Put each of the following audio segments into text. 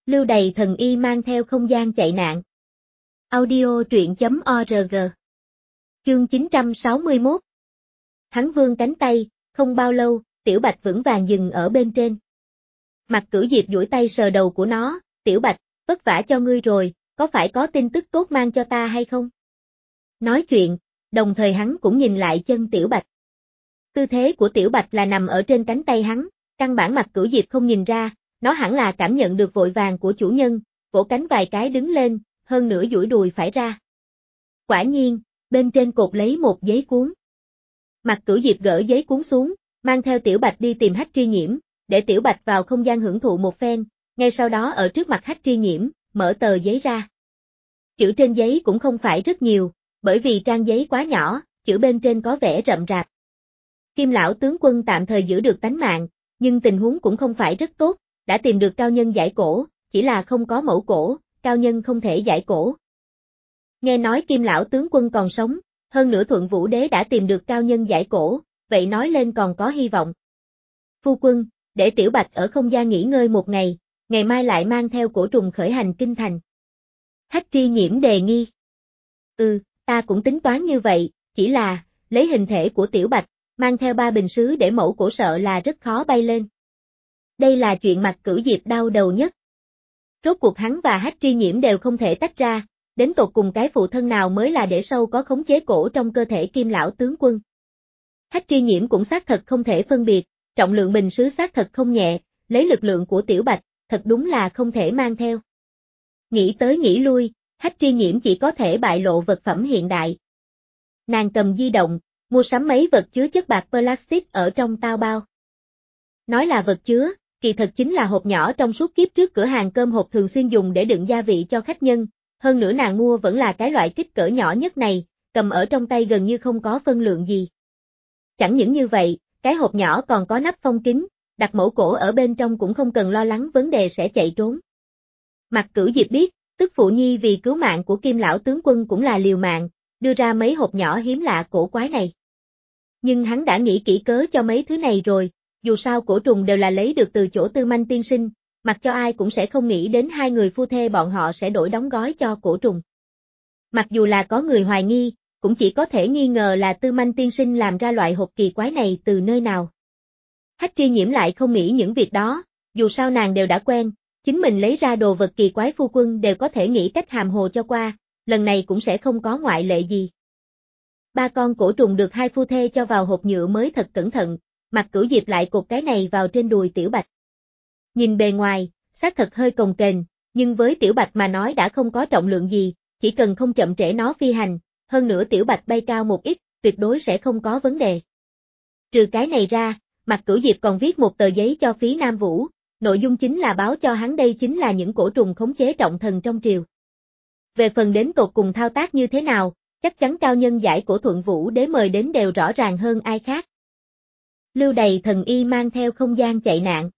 Lưu Đày thần y mang theo không gian chạy nạn. Audio truyện.org. Chương 961. Hắn vươn cánh tay, không bao lâu, Tiểu Bạch vững vàng dừng ở bên trên. Mặt Cửu Diệp duỗi tay sờ đầu của nó, Tiểu Bạch, vất vả cho ngươi rồi, có phải có tin tức tốt mang cho ta hay không? Nói chuyện, đồng thời hắn cũng nhìn lại chân Tiểu Bạch. Tư thế của Tiểu Bạch là nằm ở trên cánh tay hắn, căn bản Mặt Cửu Diệp không nhìn ra, nó hẳn là cảm nhận được vội vàng của chủ nhân, vỗ cánh vài cái đứng lên, hơn nữa duỗi đùi phải ra. Quả nhiên, bên trên cột lấy một giấy cuốn. Mặt Cửu Diệp gỡ giấy cuốn xuống, mang theo Tiểu Bạch đi tìm Hách Tri Nhiễm, để Tiểu Bạch vào không gian hưởng thụ một phen, ngay sau đó ở trước mặt Hách Tri Nhiễm, mở tờ giấy ra. Chữ trên giấy cũng không phải rất nhiều, bởi vì trang giấy quá nhỏ, chữ bên trên có vẻ rậm rạp. Kim lão tướng quân tạm thời giữ được tánh mạng, nhưng tình huống cũng không phải rất tốt, đã tìm được cao nhân giải cổ, chỉ là không có mẫu cổ, cao nhân không thể giải cổ. Nghe nói Kim lão tướng quân còn sống, hơn nữa Thuận Vũ Đế đã tìm được cao nhân giải cổ, vậy nói lên còn có hy vọng. Phu quân, để Tiểu Bạch ở không gian nghỉ ngơi một ngày, ngày mai lại mang theo cổ trùng khởi hành kinh thành. Hách Tri Nhiễm đề nghi. Ta cũng tính toán như vậy, chỉ là, lấy hình thể của Tiểu Bạch, mang theo 3 bình sứ để mẫu cổ sợ là rất khó bay lên. Đây là chuyện Mặt Cửu Diệp đau đầu nhất. Rốt cuộc hắn và Hách Tri Nhiễm đều không thể tách ra, đến tột cùng cái phụ thân nào mới là để sâu có khống chế cổ trong cơ thể Kim lão tướng quân. Hách Tri Nhiễm cũng xác thật không thể phân biệt, trọng lượng bình sứ xác thật không nhẹ, lấy lực lượng của Tiểu Bạch, thật đúng là không thể mang theo. Nghĩ tới nghĩ lui, Hách Tri Nhiễm chỉ có thể bại lộ vật phẩm hiện đại. Nàng cầm di động, mua sắm mấy vật chứa chất bạc plastic ở trong tao bao. Nói là vật chứa, kỳ thật chính là hộp nhỏ trong suốt kiếp trước cửa hàng cơm hộp thường xuyên dùng để đựng gia vị cho khách nhân, hơn nữa nàng mua vẫn là cái loại kích cỡ nhỏ nhất này, cầm ở trong tay gần như không có phân lượng gì. Chẳng những như vậy, cái hộp nhỏ còn có nắp phong kín, đặt mẫu cổ ở bên trong cũng không cần lo lắng vấn đề sẽ chạy trốn. Mặt Cửu Diệp biết, tức phụ nhi vì cứu mạng của Kim lão tướng quân cũng là liều mạng, đưa ra mấy hộp nhỏ hiếm lạ cổ quái này. Nhưng hắn đã nghĩ kỹ cớ cho mấy thứ này rồi, dù sao cổ trùng đều là lấy được từ chỗ Tư Manh tiên sinh, mặc cho ai cũng sẽ không nghĩ đến hai người phu thê bọn họ sẽ đổi đóng gói cho cổ trùng. Mặc dù là có người hoài nghi, cũng chỉ có thể nghi ngờ là Tư Manh tiên sinh làm ra loại hộp kỳ quái này từ nơi nào. Hách Tri Nhiễm lại không nghĩ những việc đó, dù sao nàng đều đã quen, chính mình lấy ra đồ vật kỳ quái phu quân đều có thể nghĩ cách hàm hồ cho qua, lần này cũng sẽ không có ngoại lệ gì. 3 con cổ trùng được hai phu thê cho vào hộp nhựa mới thật cẩn thận, Mặt Cửu Diệp lại cột cái này vào trên đùi Tiểu Bạch. Nhìn bề ngoài, xác thật hơi cồng kềnh, nhưng với Tiểu Bạch mà nói đã không có trọng lượng gì, chỉ cần không chậm trễ nó phi hành, hơn nữa Tiểu Bạch bay cao một ít, tuyệt đối sẽ không có vấn đề. Trừ cái này ra, Mặt Cửu Diệp còn viết một tờ giấy cho Phí Nam Vũ, nội dung chính là báo cho hắn đây chính là những cổ trùng khống chế trọng thần trong triều. Về phần đến tột cùng thao tác như thế nào, chắc chắn cao nhân giải cổ Thuận Vũ Đế mời đến đều rõ ràng hơn ai khác. Lưu Đày thần y mang theo không gian chạy nạn.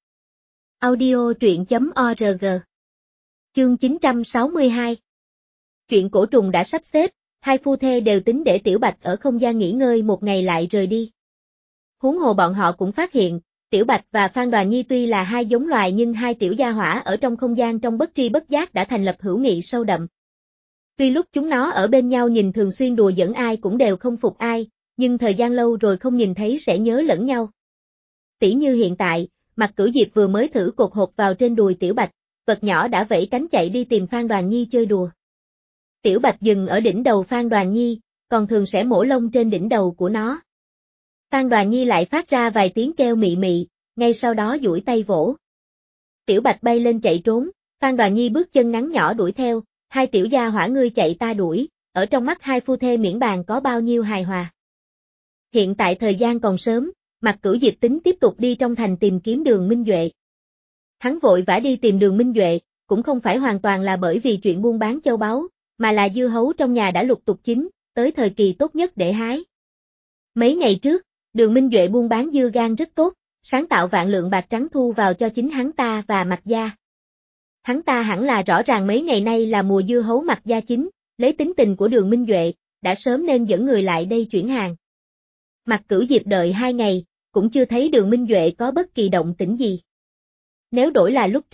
Audio truyện.org. Chương 962. Chuyện cổ trùng đã sắp xếp, hai phu thê đều tính để Tiểu Bạch ở không gian nghỉ ngơi một ngày lại rời đi. Huống hồ bọn họ cũng phát hiện, Tiểu Bạch và Phan Đoàn Nhi tuy là hai giống loài nhưng hai tiểu gia hỏa ở trong không gian trong bất tri bất giác đã thành lập hữu nghị sâu đậm. Tuy lúc chúng nó ở bên nhau nhìn thường xuyên đùa giỡn ai cũng đều không phục ai, nhưng thời gian lâu rồi không nhìn thấy sẽ nhớ lẫn nhau. Tỉ như hiện tại, Mặt Cửu Diệp vừa mới thử cột hộp vào trên đùi Tiểu Bạch, vật nhỏ đã vẫy cánh chạy đi tìm Phan Đoàn Nhi chơi đùa. Tiểu Bạch dừng ở đỉnh đầu Phan Đoàn Nhi, còn thường sẽ mổ lông trên đỉnh đầu của nó. Phan Đoàn Nhi lại phát ra vài tiếng kêu mị mị, ngay sau đó duỗi tay vỗ. Tiểu Bạch bay lên chạy trốn, Phan Đoàn Nhi bước chân ngắn nhỏ đuổi theo, hai tiểu gia hỏa ngươi chạy ta đuổi, ở trong mắt hai phu thê miễn bàn có bao nhiêu hài hòa. Hiện tại thời gian còn sớm, Mặt Cửu Diệp tính tiếp tục đi trong thành tìm kiếm Đường Minh Duệ. Hắn vội vã đi tìm Đường Minh Duệ, cũng không phải hoàn toàn là bởi vì chuyện buôn bán châu báu, mà là dưa hấu trong nhà đã lục tục chín, tới thời kỳ tốt nhất để hái. Mấy ngày trước, Đường Minh Duệ buôn bán dưa gang rất tốt, sáng tạo vạn lượng bạc trắng thu vào cho chính hắn ta và Mạc gia. Hắn ta hẳn là rõ ràng mấy ngày nay là mùa dưa hấu Mạc gia chính, lấy tính tình của Đường Minh Duệ, đã sớm nên dẫn người lại đây chuyển hàng. Mặt Cửu Diệp đợi 2 ngày, cũng chưa thấy Đường Minh Duệ có bất kỳ động tĩnh gì. Nếu đổi là lúc trước,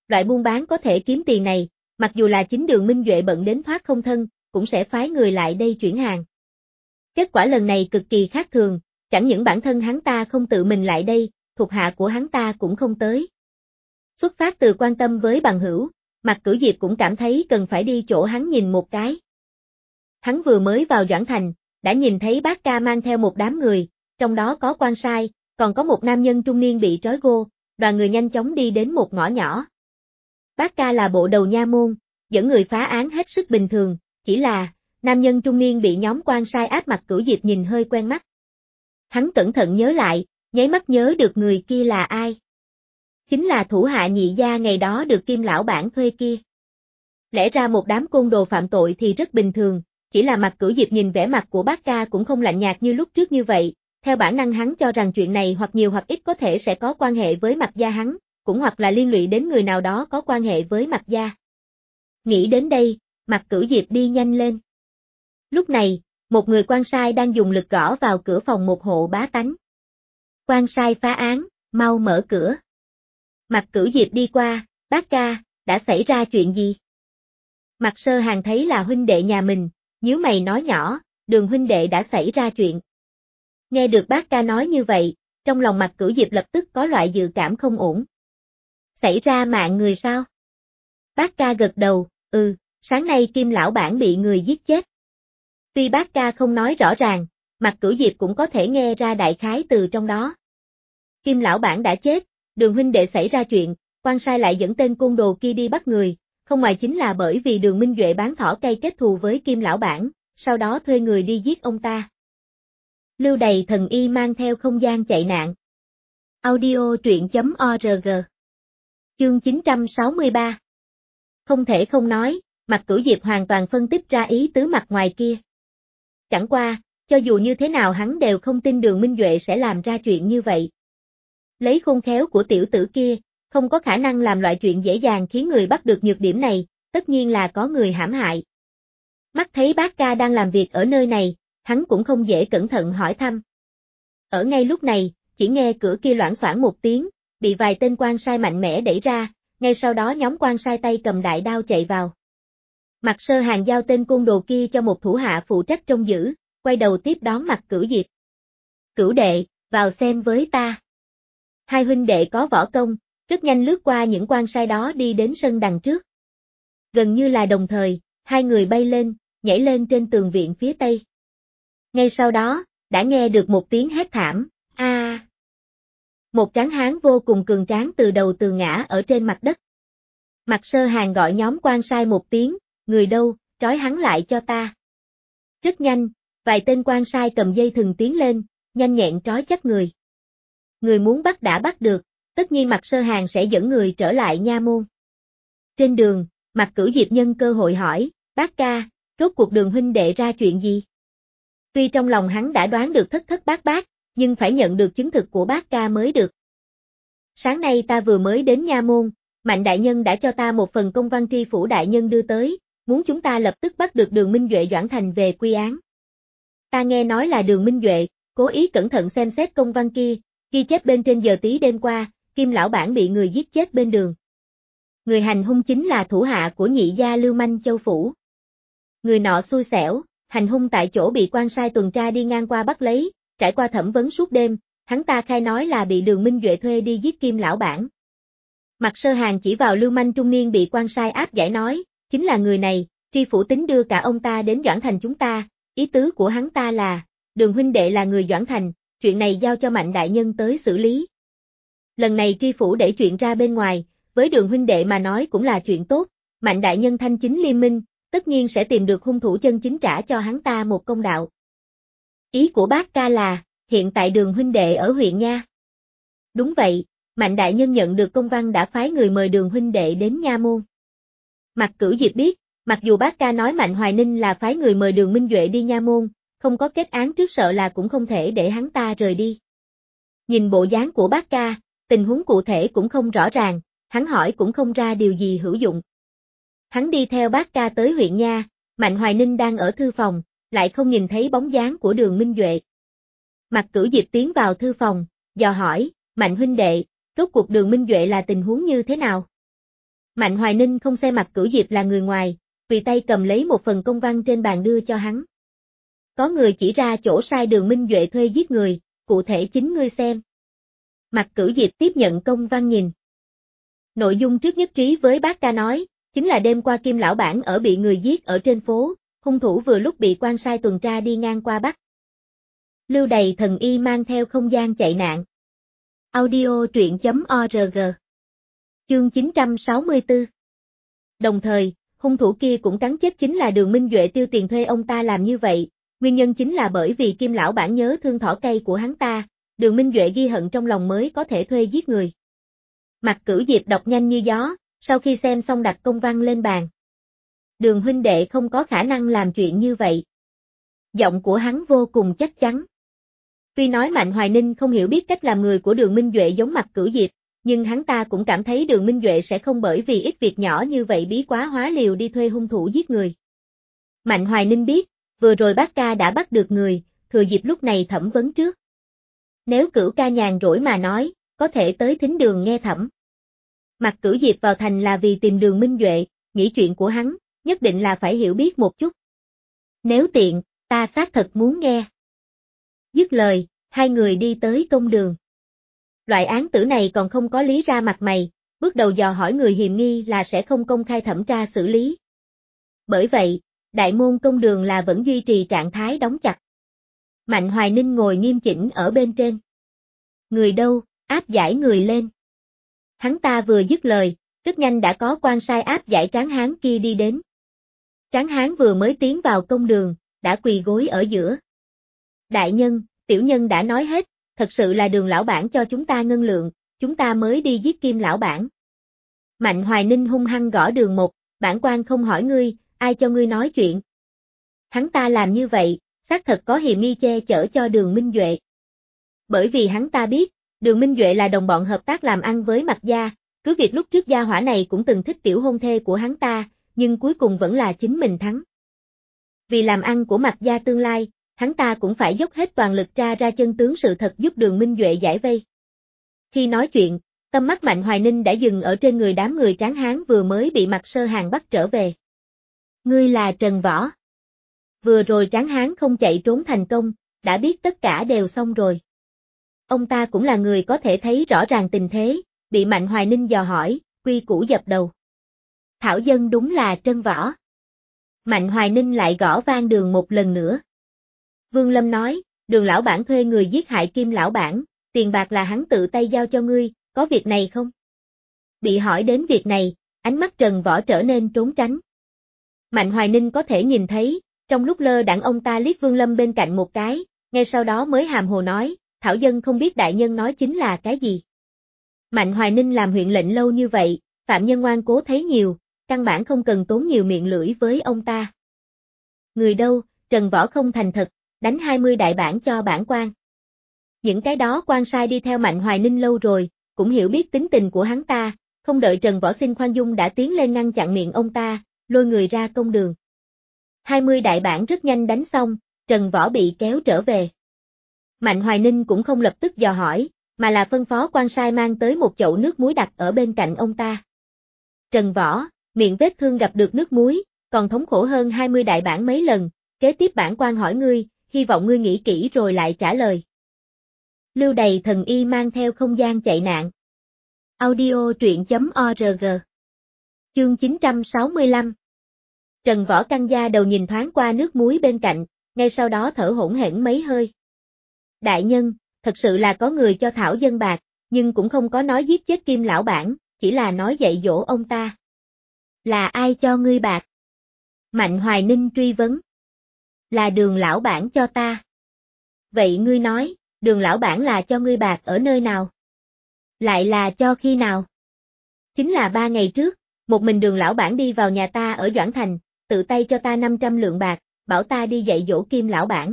loại buôn bán có thể kiếm tiền này, mặc dù là chính Đường Minh Duệ bận đến thoát không thân, cũng sẽ phái người lại đây chuyển hàng. Kết quả lần này cực kỳ khác thường, chẳng những bản thân hắn ta không tự mình lại đây, thuộc hạ của hắn ta cũng không tới. Xuất phát từ quan tâm với bằng hữu, Mạc Cửu Diệp cũng cảm thấy cần phải đi chỗ hắn nhìn một cái. Hắn vừa mới vào Doãn Thành, đã nhìn thấy Bác Ca mang theo một đám người, trong đó có quan sai, còn có một nam nhân trung niên bị trói gô, đoàn người nhanh chóng đi đến một ngõ nhỏ. Bác Ca là bộ đầu nha môn, dẫn người phá án hết sức bình thường, chỉ là, nam nhân trung niên bị nhóm quan sai áp Mạc Cửu Diệp nhìn hơi quen mắt. Hắn cẩn thận nhớ lại, nháy mắt nhớ được người kia là ai. Chính là thủ hạ Nhị gia ngày đó được Kim lão bản thuê kia. Lẽ ra một đám côn đồ phạm tội thì rất bình thường, chỉ là Mạc Cửu Diệp nhìn vẻ mặt của Bác Ca cũng không lạnh nhạt như lúc trước như vậy, theo bản năng hắn cho rằng chuyện này hoặc nhiều hoặc ít có thể sẽ có quan hệ với Mạc gia hắn, cũng hoặc là liên lụy đến người nào đó có quan hệ với Mạc gia. Nghĩ đến đây, Mạc Cửu Diệp đi nhanh lên. Lúc này, một người quan sai đang dùng lực gõ vào cửa phòng một hộ bá tánh. Quan sai phá án, mau mở cửa. Mạc Cửu Diệp đi qua, Bác Ca, đã xảy ra chuyện gì? Mạc Sơ Hàng thấy là huynh đệ nhà mình, nhíu mày nói nhỏ, Đường huynh đệ đã xảy ra chuyện. Nghe được Bác Ca nói như vậy, trong lòng Mạc Cửu Diệp lập tức có loại dự cảm không ổn. Xảy ra mạng người sao? Bác Ca gật đầu, sáng nay Kim lão bản bị người giết chết. Tuy Bác Ca không nói rõ ràng, Mạc Cửu Diệp cũng có thể nghe ra đại khái từ trong đó. Kim lão bản đã chết, Đường huynh đệ xảy ra chuyện, quan sai lại dẫn tên côn đồ kia đi bắt người, không ngoài chính là bởi vì Đường Minh Duệ bán thỏ cây kết thù với Kim lão bản, sau đó thuê người đi giết ông ta. Lưu Đầy Thần Y mang theo không gian chạy nạn. Audio truyện.org. Chương 963. Không thể không nói, Mạc Cửu Diệp hoàn toàn phân tích ra ý tứ mặt ngoài kia. Chẳng qua, cho dù như thế nào hắn đều không tin Đường Minh Duệ sẽ làm ra chuyện như vậy. Lấy khôn khéo của tiểu tử kia, không có khả năng làm loại chuyện dễ dàng khiến người bắt được nhược điểm này, tất nhiên là có người hãm hại. Mắt thấy Bác Ca đang làm việc ở nơi này, hắn cũng không dễ cẩn thận hỏi thăm. Ở ngay lúc này, chỉ nghe cửa kia loảng xoảng một tiếng, bị vài tên quan sai mạnh mẽ đẩy ra, ngay sau đó nhóm quan sai tay cầm đại đao chạy vào. Mạc Sơ Hàng giao tên côn đồ kia cho một thủ hạ phụ trách trông giữ, quay đầu tiếp đón Mạc Cửu Diệp. Cửu đệ, vào xem với ta. Hai huynh đệ có võ công, rất nhanh lướt qua những quan sai đó đi đến sân đằng trước. Gần như là đồng thời, hai người bay lên, nhảy lên trên tường viện phía tây. Ngay sau đó, đã nghe được một tiếng hét thảm, a! Một tráng hán vô cùng cường tráng từ đầu tường ngã ở trên mặt đất. Mạc Sơ Hàng gọi nhóm quan sai một tiếng, người đâu, trói hắn lại cho ta. Rất nhanh, vài tên quan sai cầm dây thừng tiến lên, nhanh nhẹn trói chắc người. Người muốn bắt đã bắt được, tất nhiên Mạc Sơ Hàng sẽ dẫn người trở lại nha môn. Trên đường, Mạc Cửu Diệp nhân cơ hội hỏi, Bác Ca, rốt cuộc Đường huynh đệ ra chuyện gì? Tuy trong lòng hắn đã đoán được thất thất bát bát, nhưng phải nhận được chứng thực của Bác Ca mới được. Sáng nay ta vừa mới đến nha môn, Mạnh đại nhân đã cho ta một phần công văn tri phủ đại nhân đưa tới, muốn chúng ta lập tức bắt được Đường Minh Duệ Doãn Thành về quy án. Ta nghe nói là Đường Minh Duệ, cố ý cẩn thận xem xét công văn kia, ghi chép bên trên giờ tí đêm qua, Kim lão bản bị người giết chết bên đường. Người hành hung chính là thủ hạ của nhị gia Lưu Manh Châu Phủ. Người nọ xui xẻo, hành hung tại chỗ bị quan sai tuần tra đi ngang qua bắt lấy, trải qua thẩm vấn suốt đêm, hắn ta khai nói là bị Đường Minh Duệ thuê đi giết Kim lão bản. Mạc Sơ Hàng chỉ vào lưu manh trung niên bị quan sai áp giải nói, chính là người này, tri phủ tính đưa cả ông ta đến Doãn Thành chúng ta, ý tứ của hắn ta là, Đường huynh đệ là người Doãn Thành, chuyện này giao cho Mạnh đại nhân tới xử lý. Lần này tri phủ để chuyện ra bên ngoài, với Đường huynh đệ mà nói cũng là chuyện tốt, Mạnh đại nhân thanh chính liêm minh, tất nhiên sẽ tìm được hung thủ chân chính trả cho hắn ta một công đạo. Ý của bác ca là, hiện tại Đường huynh đệ ở huyện nha. Đúng vậy, Mạnh đại nhân nhận được công văn đã phái người mời Đường huynh đệ đến nha môn. Mạc Cửu Diệp biết, mặc dù bác ca nói Mạnh Hoài Ninh là phái người mời Đường Minh Duệ đi nha môn, không có kết án trước sợ là cũng không thể để hắn ta rời đi. Nhìn bộ dáng của bác ca, tình huống cụ thể cũng không rõ ràng, hắn hỏi cũng không ra điều gì hữu dụng. Hắn đi theo bác ca tới huyện nha, Mạnh Hoài Ninh đang ở thư phòng, lại không nhìn thấy bóng dáng của Đường Minh Duệ. Mạc Cửu Diệp tiến vào thư phòng, dò hỏi, Mạnh huynh đệ, rốt cuộc Đường Minh Duệ là tình huống như thế nào? Mạnh Hoài Ninh không xem mặt Cửu Diệp là người ngoài, tùy tay cầm lấy một phần công văn trên bàn đưa cho hắn. Có người chỉ ra chỗ sai Đường Minh Duệ thuê giết người, cụ thể chính ngươi xem. Mặt Cửu Diệp tiếp nhận công văn nhìn. Nội dung trước nhất trí với bác ca nói, chính là đêm qua Kim lão bản ở bị người giết ở trên phố, hung thủ vừa lúc bị quan sai tuần tra đi ngang qua bắt. Lưu Đầy thần y mang theo không gian chạy nạn. Audio truyện.org. Chương 964. Đồng thời, hung thủ kia cũng cắn chết chính là Đường Minh Duệ tiêu tiền thuê ông ta làm như vậy, nguyên nhân chính là bởi vì Kim lão bản nhớ thương thỏ cây của hắn ta, Đường Minh Duệ ghi hận trong lòng mới có thể thuê giết người. Mặt Cửu Diệp đọc nhanh như gió, sau khi xem xong đặt công văn lên bàn. Đường huynh đệ không có khả năng làm chuyện như vậy. Giọng của hắn vô cùng chắc chắn. Tuy nói Mạnh Hoài Ninh không hiểu biết cách làm người của Đường Minh Duệ giống Mặt Cửu Diệp, nhưng hắn ta cũng cảm thấy Đường Minh Duệ sẽ không bởi vì ít việc nhỏ như vậy bí quá hóa liều đi thuê hung thủ giết người. Mạnh Hoài Ninh biết, vừa rồi bác ca đã bắt được người, thừa dịp lúc này thẩm vấn trước. Nếu Cửu ca nhàn rỗi mà nói, có thể tới thính đường nghe thẩm. Mặt Cửu Diệp vào thành là vì tìm Đường Minh Duệ, nghĩ chuyện của hắn, nhất định là phải hiểu biết một chút. Nếu tiện, ta xác thật muốn nghe. Dứt lời, hai người đi tới công đường. Loại án tử này còn không có lý ra mặt mày, bước đầu dò hỏi người hiềm nghi là sẽ không công khai thẩm tra xử lý. Bởi vậy, đại môn công đường là vẫn duy trì trạng thái đóng chặt. Mạnh Hoài Ninh ngồi nghiêm chỉnh ở bên trên. Người đâu, áp giải người lên. Hắn ta vừa dứt lời, rất nhanh đã có quan sai áp giải Tráng Hán kia đi đến. Tráng Hán vừa mới tiến vào công đường, đã quỳ gối ở giữa. Đại nhân, tiểu nhân đã nói hết, thật sự là Đường lão bản cho chúng ta ngân lượng, chúng ta mới đi giết Kim lão bản. Mạnh Hoài Ninh hung hăng gõ Đường một, bản quan không hỏi ngươi, ai cho ngươi nói chuyện. Hắn ta làm như vậy, xác thật có hiềm nghi che chở cho Đường Minh Duệ. Bởi vì hắn ta biết, Đường Minh Duệ là đồng bọn hợp tác làm ăn với Mạc gia, cứ việc lúc trước gia hỏa này cũng từng thích tiểu hôn thê của hắn ta, nhưng cuối cùng vẫn là chính mình thắng. Vì làm ăn của Mạc gia tương lai, hắn ta cũng phải dốc hết toàn lực tra ra chân tướng sự thật giúp Đường Minh Duệ giải vây. Khi nói chuyện, tâm mắt Mạnh Hoài Ninh đã dừng ở trên người đám người Tráng Hán vừa mới bị Mạc Sơ Hàn bắt trở về. Ngươi là Trần Võ. Vừa rồi Tráng Hán không chạy trốn thành công, đã biết tất cả đều xong rồi. Ông ta cũng là người có thể thấy rõ ràng tình thế, bị Mạnh Hoài Ninh dò hỏi, quy củ dập đầu. Thảo dân đúng là Trân Võ. Mạnh Hoài Ninh lại gõ vang Đường một lần nữa. Vương Lâm nói, Đường lão bản thuê người giết hại Kim lão bản, tiền bạc là hắn tự tay giao cho ngươi, có việc này không? Bị hỏi đến việc này, ánh mắt Trần Võ trở nên trốn tránh. Mạnh Hoài Ninh có thể nhìn thấy, trong lúc lơ đãng ông ta liếc Vương Lâm bên cạnh một cái, ngay sau đó mới hàm hồ nói, Thảo dân không biết đại nhân nói chính là cái gì. Mạnh Hoài Ninh làm huyện lệnh lâu như vậy, phạm nhân ngoan cố thấy nhiều, căn bản không cần tốn nhiều miệng lưỡi với ông ta. Người đâu, Trần Võ không thành thật, đánh 20 đại bản cho bản quan. Những cái đó quan sai đi theo Mạnh Hoài Ninh lâu rồi, cũng hiểu biết tính tình của hắn ta, không đợi Trần Võ xin khoan dung đã tiến lên ngăn chặn miệng ông ta, lôi người ra công đường. 20 đại bản rất nhanh đánh xong, Trần Võ bị kéo trở về. Mạnh Hoài Ninh cũng không lập tức dò hỏi, mà là phân phó quan sai mang tới một chậu nước muối đặt ở bên cạnh ông ta. Trần Võ, miệng vết thương gặp được nước muối, còn thống khổ hơn 20 đại bản mấy lần, kế tiếp bản quan hỏi ngươi, hy vọng ngươi nghĩ kỹ rồi lại trả lời. Lưu Đầy thần y mang theo không gian chạy nạn. Audio truyện.org. Chương 965. Trần Võ căng da đầu nhìn thoáng qua nước muối bên cạnh, ngay sau đó thở hổn hển mấy hơi. Đại nhân, thật sự là có người cho Thảo dân bạc, nhưng cũng không có nói giết chết Kim lão bản, chỉ là nói dạy dỗ ông ta. Là ai cho ngươi bạc? Mạnh Hoài Ninh truy vấn. Là Đường lão bản cho ta. Vậy ngươi nói, Đường lão bản là cho ngươi bạc ở nơi nào? Lại là cho khi nào? Chính là 3 ngày trước, một mình Đường lão bản đi vào nhà ta ở Doãn Thành, tự tay cho ta 500 lượng bạc, bảo ta đi dạy dỗ Kim lão bản.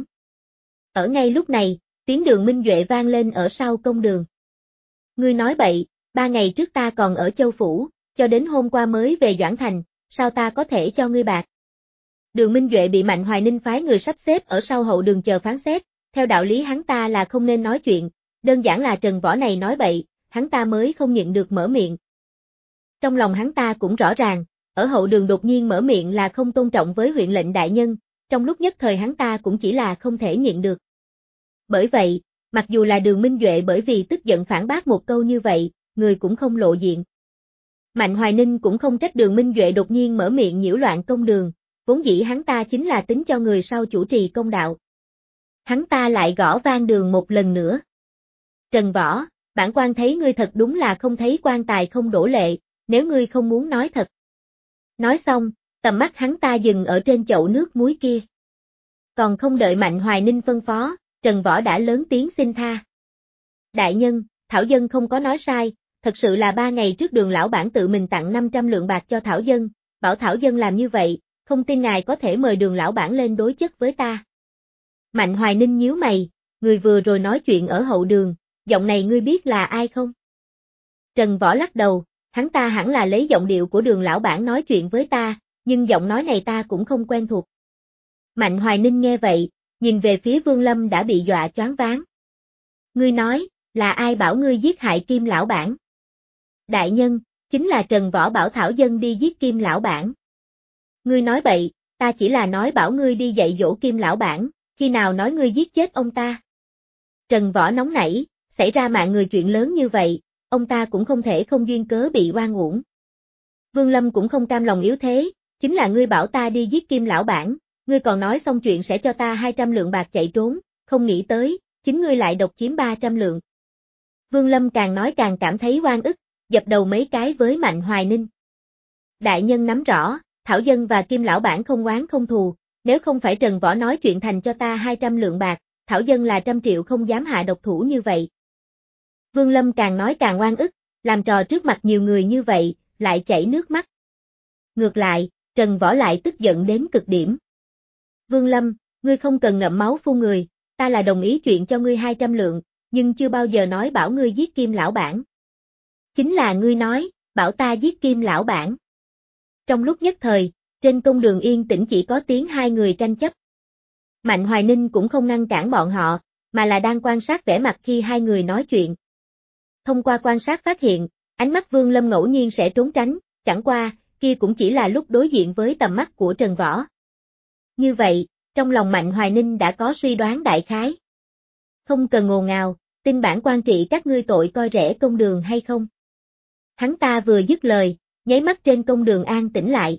Ở ngay lúc này, tiếng Đường Minh Duệ vang lên ở sau công đường. Ngươi nói bậy, 3 ngày trước ta còn ở Châu Phủ, cho đến hôm qua mới về Doãn Thành, sao ta có thể cho ngươi bạc? Đường Minh Duệ bị Mạnh Hoài Ninh phái người sắp xếp ở sau hậu đường chờ phán xét, theo đạo lý hắn ta là không nên nói chuyện, đơn giản là Trần Võ này nói bậy, hắn ta mới không nhịn được mở miệng. Trong lòng hắn ta cũng rõ ràng, ở hậu đường đột nhiên mở miệng là không tôn trọng với huyện lệnh đại nhân, trong lúc nhất thời hắn ta cũng chỉ là không thể nhịn được. Bởi vậy, mặc dù là Đường Minh Duệ bởi vì tức giận phản bác một câu như vậy, người cũng không lộ diện. Mạnh Hoài Ninh cũng không trách Đường Minh Duệ đột nhiên mở miệng nhiễu loạn công đường, vốn dĩ hắn ta chính là tính cho người sau chủ trì công đạo. Hắn ta lại gõ vang đường một lần nữa. Trần Võ, bản quan thấy ngươi thật đúng là không thấy quan tài không đổ lệ, nếu ngươi không muốn nói thật. Nói xong, tầm mắt hắn ta dừng ở trên chậu nước muối kia. Còn không đợi Mạnh Hoài Ninh phân phó, Trần Võ đã lớn tiếng xin tha. Đại nhân, Thảo Dân không có nói sai, thật sự là 3 ngày trước Đường lão bản tự mình tặng 500 lượng bạc cho Thảo Dân, bảo Thảo Dân làm như vậy, không tin ngài có thể mời Đường lão bản lên đối chất với ta. Mạnh Hoài Ninh nhíu mày, người vừa rồi nói chuyện ở hậu đường, giọng này ngươi biết là ai không? Trần Võ lắc đầu, hắn ta hẳn là lấy giọng điệu của Đường lão bản nói chuyện với ta, nhưng giọng nói này ta cũng không quen thuộc. Mạnh Hoài Ninh nghe vậy, nhìn về phía Vương Lâm đã bị dọa choáng váng. Ngươi nói, là ai bảo ngươi giết hại Kim lão bản? Đại nhân, chính là Trần Võ bảo Thảo Dân đi giết Kim lão bản. Ngươi nói bậy, ta chỉ là nói bảo ngươi đi dạy dỗ Kim lão bản, khi nào nói ngươi giết chết ông ta? Trần Võ nóng nảy, xảy ra mạng người chuyện lớn như vậy, ông ta cũng không thể không duyên cớ bị oan uổng. Vương Lâm cũng không cam lòng yếu thế, chính là ngươi bảo ta đi giết Kim lão bản, ngươi còn nói xong chuyện sẽ cho ta 200 lượng bạc chạy trốn, không nghĩ tới, chính ngươi lại độc chiếm 300 lượng. Vương Lâm càng nói càng cảm thấy oan ức, dập đầu mấy cái với Mạnh Hoài Ninh. Đại nhân nắm rõ, Thảo Dân và Kim lão bản không oán không thù, nếu không phải Trần Võ nói chuyện thành cho ta 200 lượng bạc, Thảo Dân là 100 triệu không dám hạ độc thủ như vậy. Vương Lâm càng nói càng oan ức, làm trò trước mặt nhiều người như vậy, lại chảy nước mắt. Ngược lại, Trần Võ lại tức giận đến cực điểm. Vương Lâm, ngươi không cần ngậm máu phun người, ta là đồng ý chuyện cho ngươi 200 lượng, nhưng chưa bao giờ nói bảo ngươi giết Kim lão bản. Chính là ngươi nói, bảo ta giết Kim lão bản. Trong lúc nhất thời, trên công đường yên tĩnh chỉ có tiếng hai người tranh chấp. Mạnh Hoài Ninh cũng không ngăn cản bọn họ, mà là đang quan sát vẻ mặt khi hai người nói chuyện. Thông qua quan sát phát hiện, ánh mắt Vương Lâm ngẫu nhiên sẽ trốn tránh, chẳng qua, kia cũng chỉ là lúc đối diện với tầm mắt của Trần Võ. Như vậy, trong lòng Mạnh Hoài Ninh đã có suy đoán đại khái. Không cần ngồ ngào, tin bản quan trị các ngươi tội coi rẻ công đường hay không? Hắn ta vừa dứt lời, nháy mắt trên công đường an tĩnh lại.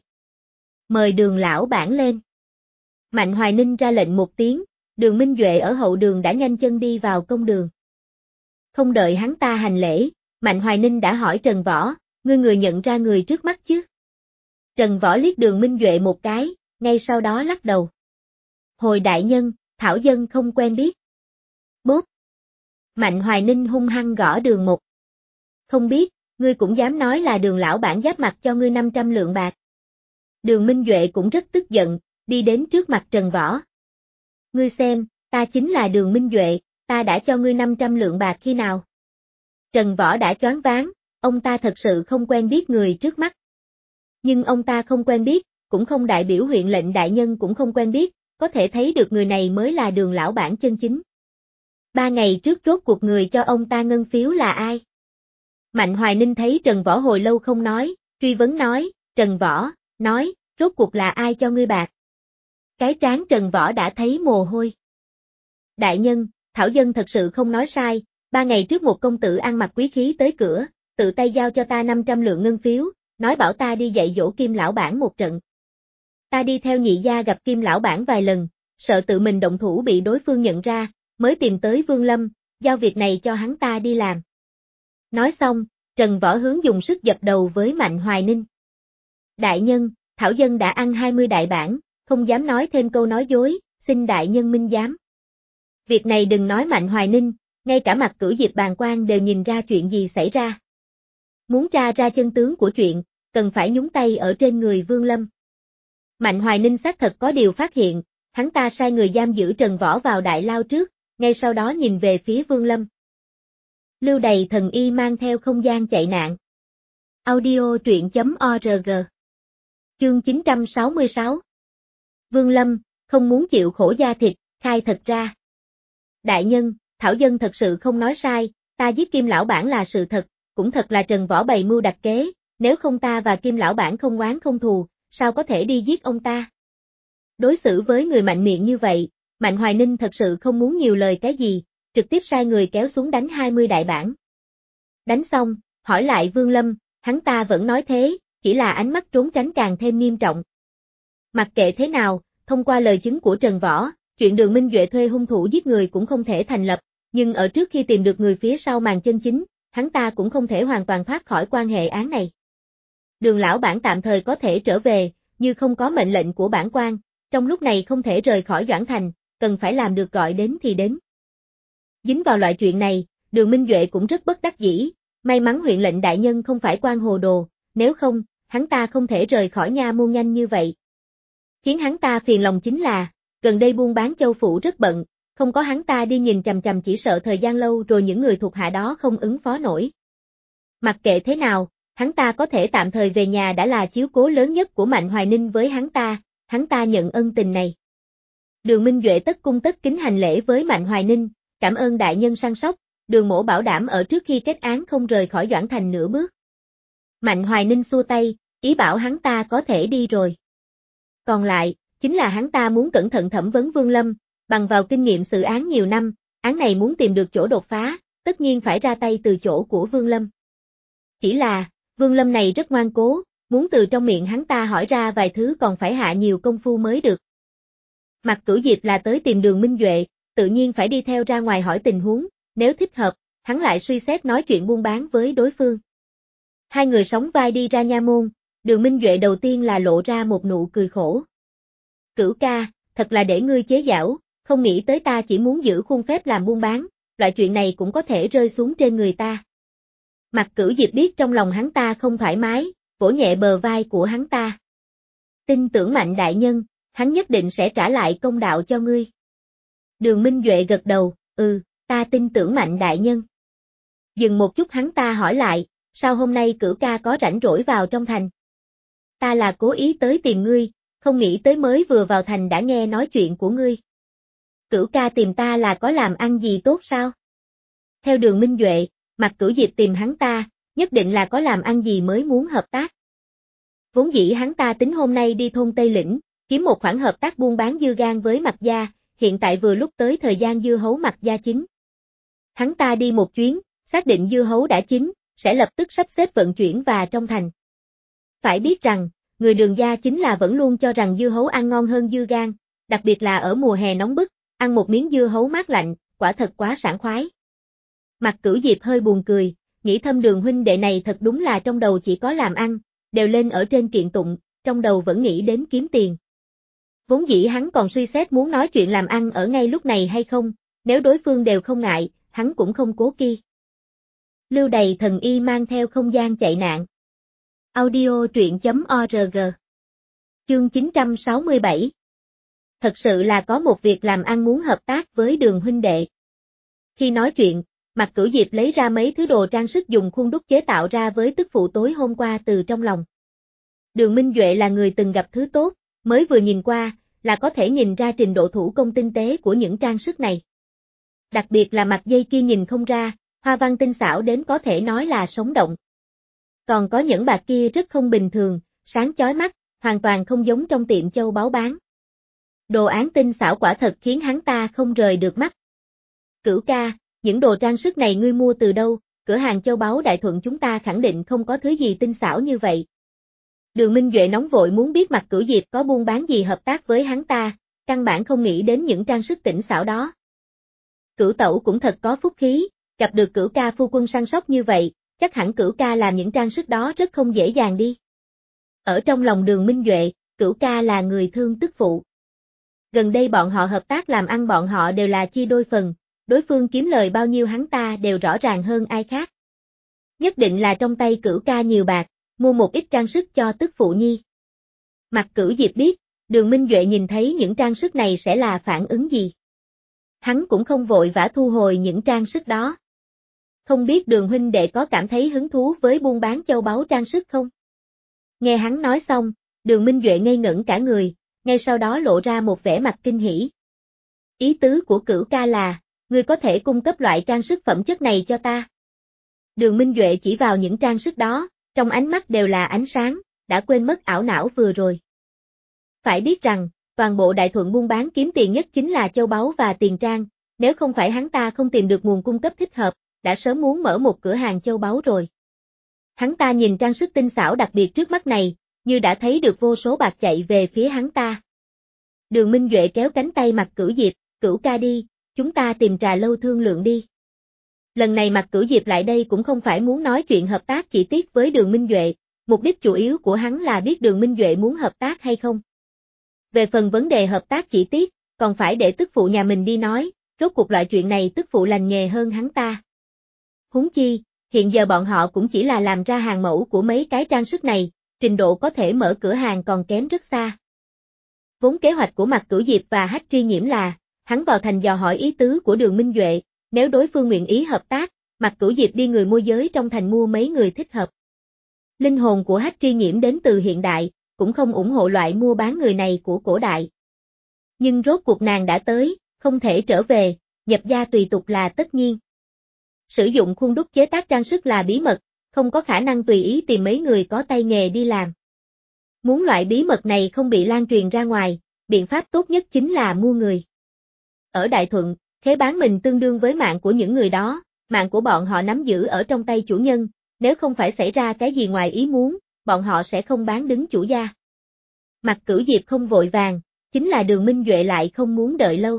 Mời Đường lão bản lên. Mạnh Hoài Ninh ra lệnh một tiếng, Đường Minh Duệ ở hậu đường đã nhanh chân đi vào công đường. Không đợi hắn ta hành lễ, Mạnh Hoài Ninh đã hỏi Trần Võ, ngươi người nhận ra người trước mắt chứ? Trần Võ liếc Đường Minh Duệ một cái, ngay sau đó lắc đầu. Hồi đại nhân, Thảo Dân không quen biết. Bốp. Mạnh Hoài Ninh hung hăng gõ Đường một. Không biết, ngươi cũng dám nói là Đường lão bản giáp mặt cho ngươi 500 lượng bạc. Đường Minh Duệ cũng rất tức giận, đi đến trước mặt Trần Võ. Ngươi xem, ta chính là Đường Minh Duệ, ta đã cho ngươi 500 lượng bạc khi nào? Trần Võ đã choáng váng, ông ta thật sự không quen biết người trước mắt. Nhưng ông ta không quen biết, cũng không đại biểu huyện lệnh đại nhân cũng không quen biết, có thể thấy được người này mới là Đường lão bản chân chính. 3 ngày trước rốt cuộc người cho ông ta ngân phiếu là ai? Mạnh Hoài Ninh thấy Trần Võ hồi lâu không nói, truy vấn nói, Trần Võ, nói, rốt cuộc là ai cho ngươi bạc? Cái trán Trần Võ đã thấy mồ hôi. Đại nhân, Thảo Dân thật sự không nói sai, 3 ngày trước một công tử ăn mặc quý khí tới cửa, tự tay giao cho ta 500 lượng ngân phiếu, nói bảo ta đi dạy dỗ Kim lão bản một trận. Ta đi theo nhị gia gặp Kim lão bản vài lần, sợ tự mình động thủ bị đối phương nhận ra, mới tìm tới Vương Lâm, giao việc này cho hắn ta đi làm. Nói xong, Trần Võ hướng dùng sức dập đầu với Mạnh Hoài Ninh. Đại nhân, Thảo Dân đã ăn 20 đại bản, không dám nói thêm câu nói dối, xin đại nhân minh giám. Việc này đừng nói Mạnh Hoài Ninh, ngay cả mặt Cửu Diệp Bàn Quan đều nhìn ra chuyện gì xảy ra. Muốn tra ra chân tướng của chuyện, cần phải nhúng tay ở trên người Vương Lâm. Mạnh Hoài Ninh xác thật có điều phát hiện, hắn ta sai người giam giữ Trần Võ vào đại lao trước, ngay sau đó nhìn về phía Vương Lâm. Lưu Đày thần y mang theo không gian chạy nạn. Audio truyện.org. Chương 966. Vương Lâm, không muốn chịu khổ da thịt, khai thật ra. Đại nhân, Thảo Dân thật sự không nói sai, ta giết Kim lão bản là sự thật, cũng thật là Trần Võ bày mưu đặt kế, nếu không ta và Kim lão bản không oán không thù, sao có thể đi giết ông ta? Đối xử với người mạnh miệng như vậy, Mạnh Hoài Ninh thật sự không muốn nhiều lời cái gì, trực tiếp sai người kéo xuống đánh 20 đại bản. Đánh xong, hỏi lại Vương Lâm, hắn ta vẫn nói thế, chỉ là ánh mắt trốn tránh càng thêm nghiêm trọng. Mặc kệ thế nào, thông qua lời chứng của Trần Võ, chuyện Đường Minh Duệ thuê hung thủ giết người cũng không thể thành lập, nhưng ở trước khi tìm được người phía sau màn chân chính, hắn ta cũng không thể hoàn toàn thoát khỏi quan hệ án này. Đường lão bản tạm thời có thể trở về, như không có mệnh lệnh của bản quan, trong lúc này không thể rời khỏi Doãn Thành, cần phải làm được gọi đến thì đến. Dính vào loại chuyện này, Đường Minh Duệ cũng rất bất đắc dĩ, may mắn huyện lệnh đại nhân không phải quan hồ đồ, nếu không, hắn ta không thể rời khỏi nha môn nhanh như vậy. Khiến hắn ta phiền lòng chính là, gần đây buôn bán châu phủ rất bận, không có hắn ta đi nhìn chằm chằm chỉ sợ thời gian lâu rồi những người thuộc hạ đó không ứng phó nổi. Mặc kệ thế nào, hắn ta có thể tạm thời về nhà đã là chiếu cố lớn nhất của Mạnh Hoài Ninh với hắn ta nhận ân tình này. Đường Minh Duệ tất cung tất kính hành lễ với Mạnh Hoài Ninh, cảm ơn đại nhân săn sóc, Đường mỗ bảo đảm ở trước khi kết án không rời khỏi Doãn Thành nửa bước. Mạnh Hoài Ninh xua tay, ý bảo hắn ta có thể đi rồi. Còn lại, chính là hắn ta muốn cẩn thận thẩm vấn Vương Lâm, bằng vào kinh nghiệm xử án nhiều năm, án này muốn tìm được chỗ đột phá, tất nhiên phải ra tay từ chỗ của Vương Lâm. Chỉ là, Vương Lâm này rất ngoan cố, muốn từ trong miệng hắn ta hỏi ra vài thứ còn phải hạ nhiều công phu mới được. Mạc Cửu Diệp là tới tìm Đường Minh Duệ, tự nhiên phải đi theo ra ngoài hỏi tình huống, nếu thích hợp, hắn lại suy xét nói chuyện buôn bán với đối phương. Hai người sóng vai đi ra nha môn, Đường Minh Duệ đầu tiên là lộ ra một nụ cười khổ. Cửu ca, thật là để ngươi chế giễu, không nghĩ tới ta chỉ muốn giữ khuôn phép làm buôn bán, loại chuyện này cũng có thể rơi xuống trên người ta. Mạc Cửu Diệp biết trong lòng hắn ta không thoải mái, vỗ nhẹ bờ vai của hắn ta. Tin tưởng Mạnh đại nhân, hắn nhất định sẽ trả lại công đạo cho ngươi. Đường Minh Duệ gật đầu, ta tin tưởng Mạnh đại nhân. Dừng một chút hắn ta hỏi lại, sao hôm nay Cửu ca có rảnh rỗi vào trong thành? Ta là cố ý tới tìm ngươi, không nghĩ tới mới vừa vào thành đã nghe nói chuyện của ngươi. Cửu ca tìm ta là có làm ăn gì tốt sao? Theo Đường Minh Duệ, Mạc Cửu Diệp tìm hắn ta, nhất định là có làm ăn gì mới muốn hợp tác. Vốn dĩ hắn ta tính hôm nay đi thôn Tây Lĩnh, kiếm một khoản hợp tác buôn bán dưa gang với Mạc gia, hiện tại vừa lúc tới thời gian dưa hấu Mạc gia chín. Hắn ta đi một chuyến, xác định dưa hấu đã chín, sẽ lập tức sắp xếp vận chuyển và trong thành. Phải biết rằng, người Đường gia chính là vẫn luôn cho rằng dưa hấu ăn ngon hơn dưa gang, đặc biệt là ở mùa hè nóng bức, ăn một miếng dưa hấu mát lạnh, quả thật quá sảng khoái. Mạc Cửu Diệp hơi buồn cười, nghĩ thâm Đường huynh đệ này thật đúng là trong đầu chỉ có làm ăn, đều lên ở trên kiện tụng, trong đầu vẫn nghĩ đến kiếm tiền. Vốn dĩ hắn còn suy xét muốn nói chuyện làm ăn ở ngay lúc này hay không, nếu đối phương đều không ngại, hắn cũng không cố kỳ. Lưu Đày thần y mang theo không gian chạy nạn. Audio truyện.org. Chương 967. Thật sự là có một việc làm ăn muốn hợp tác với Đường huynh đệ. Khi nói chuyện, Mạc Cửu Diệp lấy ra mấy thứ đồ trang sức dùng khuôn đúc chế tạo ra với tức phụ tối hôm qua từ trong lòng. Đường Minh Duệ là người từng gặp thứ tốt, mới vừa nhìn qua, là có thể nhìn ra trình độ thủ công tinh tế của những trang sức này. Đặc biệt là mặt dây kia nhìn không ra, hoa văn tinh xảo đến có thể nói là sống động. Còn có những bạc kia rất không bình thường, sáng chói mắt, hoàn toàn không giống trong tiệm châu báu bán. Đồ án tinh xảo quả thật khiến hắn ta không rời được mắt. Cửu ca, những đồ trang sức này ngươi mua từ đâu? Cửa hàng châu báu Đại Thuận chúng ta khẳng định không có thứ gì tinh xảo như vậy. Đường Minh Duệ nóng vội muốn biết Mạc Cửu Diệp có buôn bán gì hợp tác với hắn ta, căn bản không nghĩ đến những trang sức tinh xảo đó. Cửu tẩu cũng thật có phúc khí, gặp được Cửu ca phu quân săn sóc như vậy, chắc hẳn Cửu ca làm những trang sức đó rất không dễ dàng đi. Ở trong lòng Đường Minh Duệ, Cửu ca là người thương tức phụ. Gần đây bọn họ hợp tác làm ăn bọn họ đều là chia đôi phần, đối phương kiếm lời bao nhiêu hắn ta đều rõ ràng hơn ai khác. Nhất định là trong tay Cửu ca nhiều bạc, mua một ít trang sức cho tức phụ nhi. Mạc Cửu Diệp biết, Đường Minh Duệ nhìn thấy những trang sức này sẽ là phản ứng gì. Hắn cũng không vội vã thu hồi những trang sức đó. Không biết Đường huynh đệ có cảm thấy hứng thú với buôn bán châu báu trang sức không? Nghe hắn nói xong, Đường Minh Duệ ngây ngẩn cả người, ngay sau đó lộ ra một vẻ mặt kinh hỉ. Ý tứ của Cửu ca là, ngươi có thể cung cấp loại trang sức phẩm chất này cho ta. Đường Minh Duệ chỉ vào những trang sức đó, trong ánh mắt đều là ánh sáng, đã quên mất ảo não vừa rồi. Phải biết rằng, toàn bộ Đại Thuận buôn bán kiếm tiền nhất chính là châu báu và tiền trang, nếu không phải hắn ta không tìm được nguồn cung cấp thích hợp, đã sớm muốn mở một cửa hàng châu báu rồi. Hắn ta nhìn trang sức tinh xảo đặc biệt trước mắt này, như đã thấy được vô số bạc chạy về phía hắn ta. Đường Minh Duệ kéo cánh tay Mạc Cửu Diệp, Cửu ca đi, chúng ta tìm trà lâu thương lượng đi. Lần này Mạc Cửu Diệp lại đây cũng không phải muốn nói chuyện hợp tác chi tiết với Đường Minh Duệ, mục đích chủ yếu của hắn là biết Đường Minh Duệ muốn hợp tác hay không. Về phần vấn đề hợp tác chi tiết, còn phải để tức phụ nhà mình đi nói, rốt cuộc loại chuyện này tức phụ lành nghề hơn hắn ta. Huống chi, hiện giờ bọn họ cũng chỉ là làm ra hàng mẫu của mấy cái trang sức này, trình độ có thể mở cửa hàng còn kém rất xa. Vốn kế hoạch của Mạc Cửu Diệp và Hách Tri Nhiễm là, hắn vào thành dò hỏi ý tứ của Đường Minh Duệ, nếu đối phương nguyện ý hợp tác, Mạc Cửu Diệp đi người môi giới trong thành mua mấy người thích hợp. Linh hồn của Hách Tri Nhiễm đến từ hiện đại, cũng không ủng hộ loại mua bán người này của cổ đại. Nhưng rốt cuộc nàng đã tới, không thể trở về, nhập gia tùy tục là tất nhiên. Sử dụng khuôn đúc chế tác trang sức là bí mật, không có khả năng tùy ý tìm mấy người có tay nghề đi làm. Muốn loại bí mật này không bị lan truyền ra ngoài, biện pháp tốt nhất chính là mua người. Ở Đại Thuận, thế bán mình tương đương với mạng của những người đó, mạng của bọn họ nắm giữ ở trong tay chủ nhân, nếu không phải xảy ra cái gì ngoài ý muốn, bọn họ sẽ không bán đứng chủ gia. Mạc Cửu Diệp không vội vàng, chính là Đường Minh Duệ lại không muốn đợi lâu.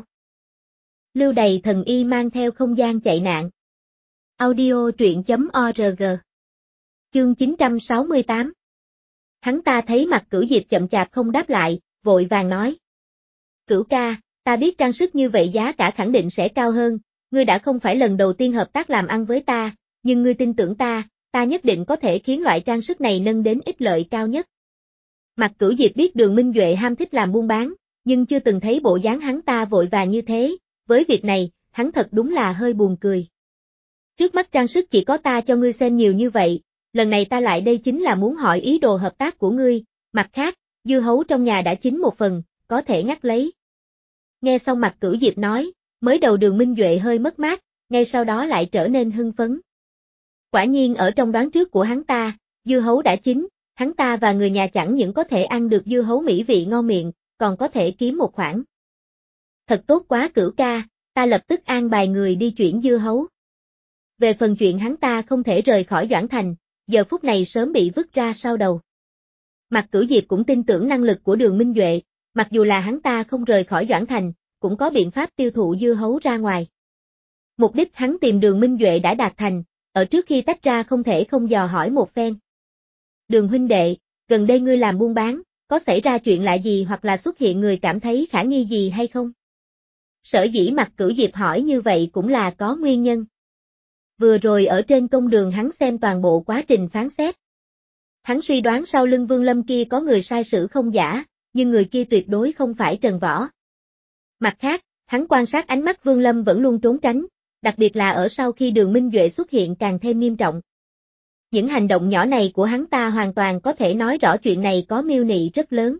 Lưu Đầy Thần Y mang theo không gian chạy nạn. Audio truyện.org. Chương 968. Hắn ta thấy Mạc Cửu Diệp chậm chạp không đáp lại, vội vàng nói. Cửu ca, ta biết trang sức như vậy giá cả khẳng định sẽ cao hơn, ngươi đã không phải lần đầu tiên hợp tác làm ăn với ta, nhưng ngươi tin tưởng ta, ta nhất định có thể khiến loại trang sức này nâng đến ích lợi cao nhất. Mạc Cửu Diệp biết Đường Minh Duệ ham thích làm buôn bán, nhưng chưa từng thấy bộ dáng hắn ta vội vàng như thế, với việc này, hắn thật đúng là hơi buồn cười. Trước mắt trang sức chỉ có ta cho ngươi xem nhiều như vậy, lần này ta lại đây chính là muốn hỏi ý đồ hợp tác của ngươi, mặt khác, dưa hấu trong nhà đã chín một phần, có thể ngắt lấy. Nghe xong Mạc Cửu Diệp nói, mới đầu Đường Minh Duệ hơi mất mát, ngay sau đó lại trở nên hưng phấn. Quả nhiên ở trong đoán trước của hắn ta, dưa hấu đã chín, hắn ta và người nhà chẳng những có thể ăn được dưa hấu mỹ vị ngon miệng, còn có thể kiếm một khoản. Thật tốt quá Cửu ca, ta lập tức an bài người đi chuyển dưa hấu. Về phần chuyện hắn ta không thể rời khỏi Doãn Thành, giờ phút này sớm bị vứt ra sau đầu. Mạc Cửu Diệp cũng tin tưởng năng lực của Đường Minh Duệ, mặc dù là hắn ta không rời khỏi Doãn Thành, cũng có biện pháp tiêu thụ dưa hấu ra ngoài. Mục đích hắn tìm Đường Minh Duệ đã đạt thành, ở trước khi tách ra không thể không dò hỏi một phen. Đường huynh đệ, gần đây ngươi làm buôn bán, có xảy ra chuyện lạ gì hoặc là xuất hiện người cảm thấy khả nghi gì hay không? Sở dĩ Mạc Cửu Diệp hỏi như vậy cũng là có nguyên nhân. Vừa rồi ở trên công đường hắn xem toàn bộ quá trình phán xét. Hắn suy đoán sau lưng Vương Lâm kia có người sai sử không giả, nhưng người kia tuyệt đối không phải Trần Võ. Mặt khác, hắn quan sát ánh mắt Vương Lâm vẫn luôn trốn tránh, đặc biệt là ở sau khi Đường Minh Duệ xuất hiện càng thêm nghiêm trọng. Những hành động nhỏ này của hắn ta hoàn toàn có thể nói rõ chuyện này có mưu nị rất lớn.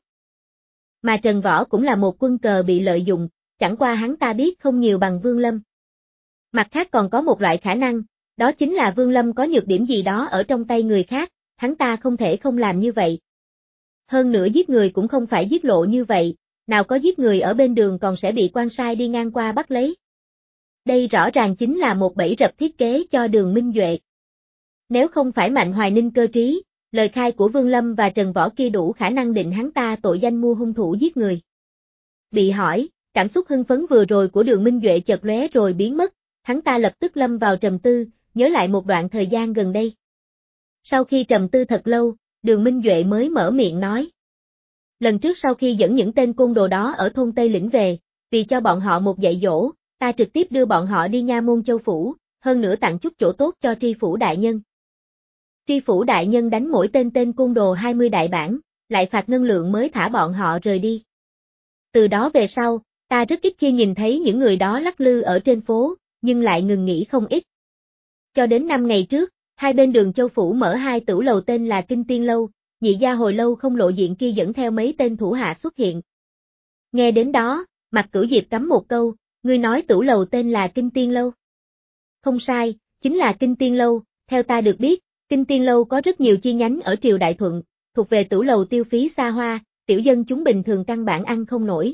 Mà Trần Võ cũng là một quân cờ bị lợi dụng, chẳng qua hắn ta biết không nhiều bằng Vương Lâm. Mặt khác còn có một loại khả năng, đó chính là Vương Lâm có nhược điểm gì đó ở trong tay người khác, hắn ta không thể không làm như vậy. Hơn nữa giết người cũng không phải giết lộ như vậy, nào có giết người ở bên đường còn sẽ bị quan sai đi ngang qua bắt lấy. Đây rõ ràng chính là một bẫy rập thiết kế cho Đường Minh Duệ. Nếu không phải Mạnh Hoài Ninh cơ trí, lời khai của Vương Lâm và Trần Võ kia đủ khả năng định hắn ta tội danh mua hung thủ giết người. Bị hỏi, cảm xúc hưng phấn vừa rồi của Đường Minh Duệ chợt lóe rồi biến mất, hắn ta lập tức lâm vào trầm tư, nhớ lại một đoạn thời gian gần đây. Sau khi trầm tư thật lâu, Đường Minh Duệ mới mở miệng nói. Lần trước sau khi dẫn những tên côn đồ đó ở thôn Tây Lĩnh về, vì cho bọn họ một dạy dỗ, ta trực tiếp đưa bọn họ đi Nha Môn Châu Phủ, hơn nữa tặng chút chỗ tốt cho tri phủ đại nhân. Tri phủ đại nhân đánh mỗi tên côn đồ 20 đại bản, lại phạt ngân lượng mới thả bọn họ rời đi. Từ đó về sau, ta rất ít khi nhìn thấy những người đó lắc lư ở trên phố, nhưng lại ngừng nghỉ không ít. Cho đến 5 ngày trước, hai bên đường Châu Phủ mở hai tửu lầu tên là Kinh Tiên Lâu, nhị gia hồi lâu không lộ diện kia dẫn theo mấy tên thủ hạ xuất hiện. Nghe đến đó, Mạc Cửu Diệp cắm một câu, ngươi nói tửu lầu tên là Kinh Tiên Lâu. Không sai, chính là Kinh Tiên Lâu, theo ta được biết, Kinh Tiên Lâu có rất nhiều chi nhánh ở triều Đại Thuận, thuộc về tửu lầu tiêu phí xa hoa, tiểu dân chúng bình thường căn bản ăn không nổi.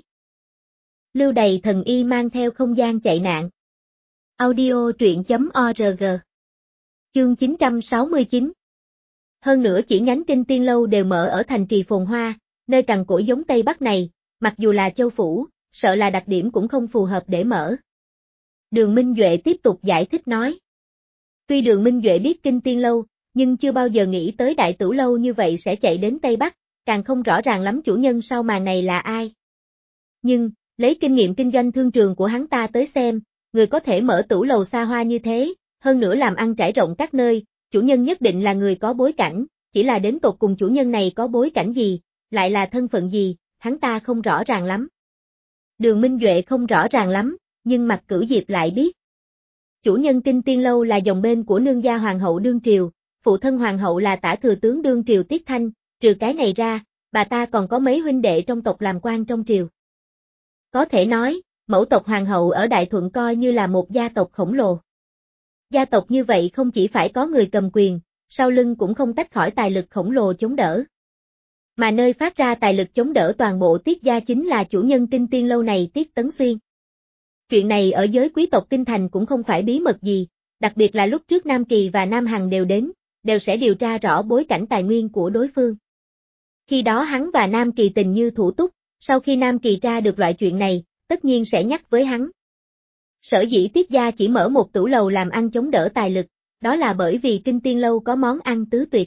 Lưu Đày thần y mang theo không gian chạy nạn. Audio truyện.org. Chương 969. Hơn nữa chỉ nhánh Kinh Tiên Lâu đều mở ở thành trì phồn hoa, nơi cằn cỗi giống Tây Bắc này, mặc dù là châu phủ, sợ là đặc điểm cũng không phù hợp để mở. Đường Minh Duệ tiếp tục giải thích nói. Tuy Đường Minh Duệ biết Kinh Tiên Lâu, nhưng chưa bao giờ nghĩ tới đại tửu lâu như vậy sẽ chạy đến Tây Bắc, càng không rõ ràng lắm chủ nhân sau màn này là ai. Nhưng, lấy kinh nghiệm kinh doanh thương trường của hắn ta tới xem, người có thể mở tửu lầu xa hoa như thế, hơn nữa làm ăn trải rộng các nơi, chủ nhân nhất định là người có bối cảnh, chỉ là đến tột cùng chủ nhân này có bối cảnh gì, lại là thân phận gì, hắn ta không rõ ràng lắm. Đường Minh Duệ không rõ ràng lắm, nhưng Mạc Cửu Diệp lại biết. Chủ nhân Kinh Tiên Lâu là dòng bên của nương gia hoàng hậu đương triều, phụ thân hoàng hậu là tả thừa tướng đương triều Tiết Thanh, trừ cái này ra, bà ta còn có mấy huynh đệ trong tộc làm quan trong triều. Có thể nói, mẫu tộc hoàng hậu ở Đại Thuận coi như là một gia tộc khổng lồ. Gia tộc như vậy không chỉ phải có người cầm quyền, sau lưng cũng không tách khỏi tài lực khổng lồ chống đỡ. Mà nơi phát ra tài lực chống đỡ toàn bộ Tiết gia chính là chủ nhân Kinh Tiên Lâu này Tiết Tấn Xuyên. Chuyện này ở giới quý tộc Kinh Thành cũng không phải bí mật gì, đặc biệt là lúc trước Nam Kỳ và Nam Hằng đều đến, đều sẽ điều tra rõ bối cảnh tài nguyên của đối phương. Khi đó hắn và Nam Kỳ tình như thủ túc, sau khi Nam Kỳ tra được loại chuyện này, tất nhiên sẽ nhắc với hắn. Sở dĩ Tiết gia chỉ mở một tửu lầu làm ăn chống đỡ tài lực, đó là bởi vì Kinh Tiên Lâu có món ăn tứ tuyệt.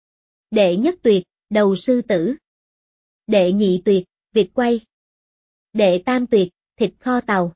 Đệ nhất tuyệt, đầu sư tử. Đệ nhị tuyệt, vịt quay. Đệ tam tuyệt, thịt kho tàu.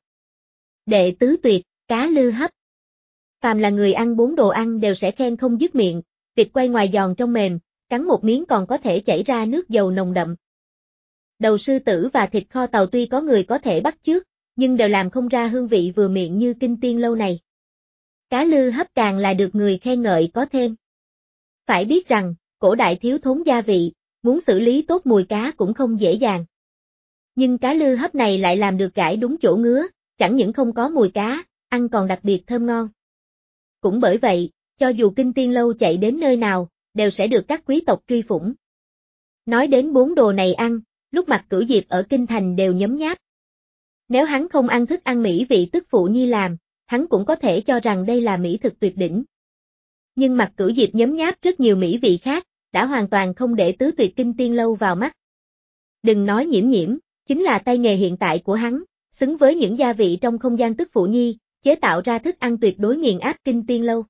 Đệ tứ tuyệt, cá lư hấp. Phàm là người ăn 4 đồ ăn đều sẽ khen không dứt miệng, vịt quay ngoài giòn trong mềm, cắn một miếng còn có thể chảy ra nước dầu nồng đậm. Đầu sư tử và thịt kho tàu tuy có người có thể bắt chước, nhưng đều làm không ra hương vị vừa miệng như Kinh Tiên Lâu này. Cá lư hấp càng là được người khen ngợi có thêm. Phải biết rằng, cổ đại thiếu thốn gia vị, muốn xử lý tốt mùi cá cũng không dễ dàng. Nhưng cá lư hấp này lại làm được gãi đúng chỗ ngứa, chẳng những không có mùi cá, ăn còn đặc biệt thơm ngon. Cũng bởi vậy, cho dù Kinh Tiên Lâu chạy đến nơi nào, đều sẽ được các quý tộc truy phủng. Nói đến 4 đồ này ăn, lúc Mạc Cửu Diệp ở Kinh Thành đều nhấm nháp. Nếu hắn không ăn thức ăn mỹ vị tức phụ nhi làm, hắn cũng có thể cho rằng đây là mỹ thực tuyệt đỉnh. Nhưng Mạc Cửu Diệp nhấm nháp rất nhiều mỹ vị khác, đã hoàn toàn không để tứ tuyệt Kinh Tiên Lâu vào mắt. Đừng nói Nhiễm Nhiễm, chính là tay nghề hiện tại của hắn, xứng với những gia vị trong không gian tức phụ nhi, chế tạo ra thức ăn tuyệt đối nghiền áp Kinh Tiên Lâu.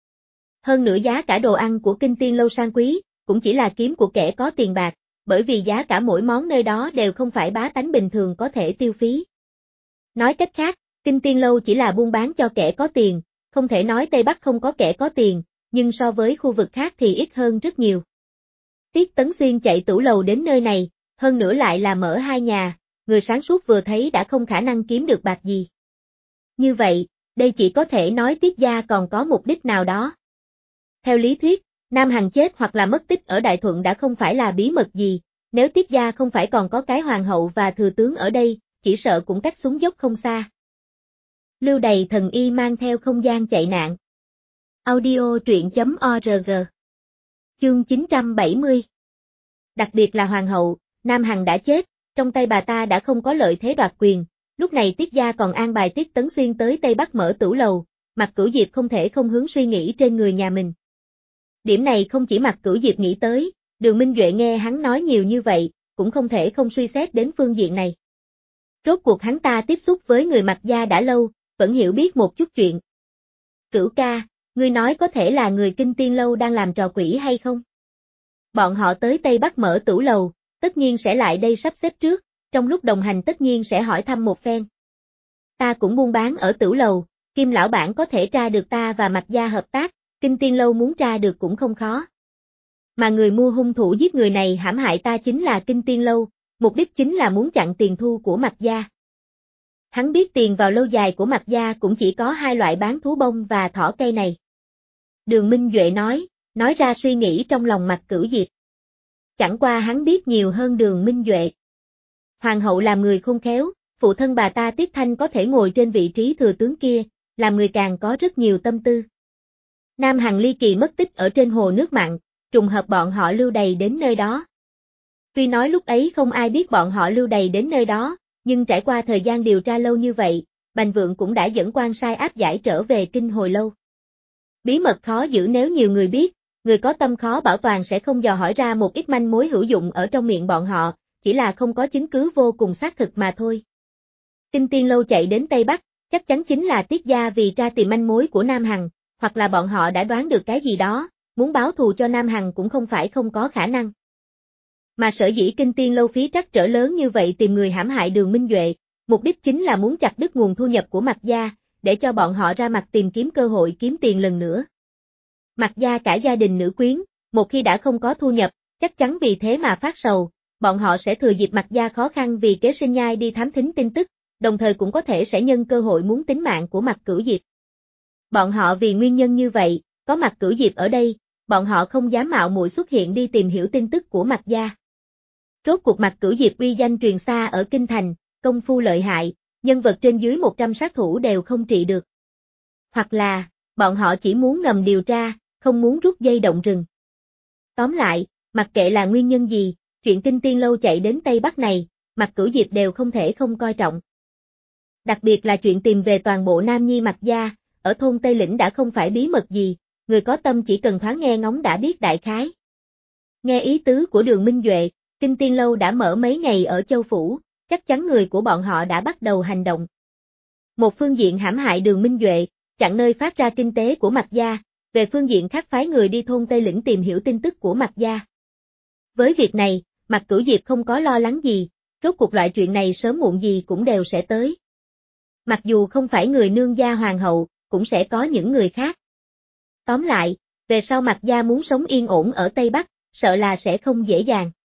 Hơn nữa giá cả đồ ăn của Kinh Tiên Lâu sang quý, cũng chỉ là kiếm của kẻ có tiền bạc, bởi vì giá cả mỗi món nơi đó đều không phải bá tánh bình thường có thể tiêu phí. Nói cách khác, Kinh Tiên Lâu chỉ là buôn bán cho kẻ có tiền, không thể nói Tây Bắc không có kẻ có tiền, nhưng so với khu vực khác thì ít hơn rất nhiều. Tiết Tấn Xuyên chạy tửu lầu đến nơi này, hơn nữa lại là mở 2 nhà, người sáng suốt vừa thấy đã không khả năng kiếm được bạc gì. Như vậy, đây chỉ có thể nói Tiết gia còn có mục đích nào đó. Theo lý thuyết, Nam Hằng chết hoặc là mất tích ở Đại Thuận đã không phải là bí mật gì, nếu Tiết gia không phải còn có cái hoàng hậu và thừa tướng ở đây, chỉ sợ cũng cách xuống dốc không xa. Lưu Đày thần y mang theo không gian chạy nạn. Audio truyện.org. Chương 970. Đặc biệt là hoàng hậu, Nam Hằng đã chết, trong tay bà ta đã không có lợi thế đoạt quyền, lúc này Tiết gia còn an bài Tiết Tấn Xuyên tới Tây Bắc mở tửu lầu, Mạc Cửu Diệp không thể không hướng suy nghĩ trên người nhà mình. Điểm này không chỉ Mạc Cửu Diệp nghĩ tới, Đường Minh Duệ nghe hắn nói nhiều như vậy, cũng không thể không suy xét đến phương diện này. Rốt cuộc hắn ta tiếp xúc với người Mạc gia đã lâu, vẫn hiểu biết một chút chuyện. Cửu ca, ngươi nói có thể là người Kinh Tiên Lâu đang làm trò quỷ hay không? Bọn họ tới Tây Bắc mở tửu lầu, tất nhiên sẽ lại đây sắp xếp trước, trong lúc đồng hành tất nhiên sẽ hỏi thăm một phen. Ta cũng buôn bán ở tửu lầu, Kim lão bản có thể tra được ta và Mạc gia hợp tác, Kinh Tiên Lâu muốn tra được cũng không khó. Mà người mua hung thủ giết người này hãm hại ta chính là Kinh Tiên Lâu, mục đích chính là muốn chặn tiền thu của Mạc gia. Hắn biết tiền vào lâu dài của Mạc gia cũng chỉ có 2 loại bán thú bông và thỏ cây này. Đường Minh Duệ nói ra suy nghĩ trong lòng Mạc Cửu Diệp. Chẳng qua hắn biết nhiều hơn Đường Minh Duệ. Hoàng hậu làm người khôn khéo, phụ thân bà ta Tiết Thanh có thể ngồi trên vị trí thừa tướng kia, làm người càng có rất nhiều tâm tư. Nam Hằng ly kỳ mất tích ở trên hồ nước mặn, trùng hợp bọn họ Lưu Đày đến nơi đó. Tuy nói lúc ấy không ai biết bọn họ Lưu Đày đến nơi đó, nhưng trải qua thời gian điều tra lâu như vậy, Bành Vượng cũng đã dẫn quan sai áp giải trở về kinh hồi lâu. Bí mật khó giữ nếu nhiều người biết, người có tâm khó bảo toàn sẽ không dò hỏi ra một ít manh mối hữu dụng ở trong miệng bọn họ, chỉ là không có chứng cứ vô cùng xác thực mà thôi. Kinh Tiên Lâu chạy đến Tây Bắc, chắc chắn chính là Tiết gia vì tra tìm manh mối của Nam Hằng, hoặc là bọn họ đã đoán được cái gì đó, muốn báo thù cho Nam Hằng cũng không phải không có khả năng. Mà sở dĩ Kinh Tiên Lâu phí trắc trở lớn như vậy tìm người hãm hại Đường Minh Duệ, mục đích chính là muốn chặt đứt nguồn thu nhập của Mạc gia, để cho bọn họ ra mặt tìm kiếm cơ hội kiếm tiền lần nữa. Mạc gia cả gia đình nữ quyến, một khi đã không có thu nhập, chắc chắn vì thế mà phát sầu, bọn họ sẽ thừa dịp Mạc gia khó khăn vì kế sinh nhai đi thám thính tin tức, đồng thời cũng có thể sẽ nhân cơ hội muốn tính mạng của Mạc Cửu Diệp. Bọn họ vì nguyên nhân như vậy, có Mạc Cửu Diệp ở đây, bọn họ không dám mạo muội xuất hiện đi tìm hiểu tin tức của Mạc gia. Rốt cuộc Mạc Cửu Diệp uy danh truyền xa ở kinh thành, công phu lợi hại, nhân vật trên dưới 100 sát thủ đều không trị được. Hoặc là, bọn họ chỉ muốn ngầm điều tra, không muốn rút dây động rừng. Tóm lại, mặc kệ là nguyên nhân gì, chuyện Kinh Tiên Lâu chạy đến Tây Bắc này, Mạc Cửu Diệp đều không thể không coi trọng. Đặc biệt là chuyện tìm về toàn bộ Nam Nhi Mạc gia, ở thôn Tây Lĩnh đã không phải bí mật gì, người có tâm chỉ cần thoáng nghe ngóng đã biết đại khái. Nghe ý tứ của Đường Minh Duệ, Kinh Tiên Lâu đã mở mấy ngày ở Châu Phủ, chắc chắn người của bọn họ đã bắt đầu hành động. Một phương diện hãm hại Đường Minh Duệ, chặn nơi phát ra kinh tế của Mạc gia, về phương diện khác phái người đi thôn Tây Lĩnh tìm hiểu tin tức của Mạc gia. Với việc này, Mạc Cửu Diệp không có lo lắng gì, rốt cuộc loại chuyện này sớm muộn gì cũng đều sẽ tới. Mặc dù không phải người nương gia hoàng hậu, cũng sẽ có những người khác. Tóm lại, về sau Mạc gia muốn sống yên ổn ở Tây Bắc, sợ là sẽ không dễ dàng.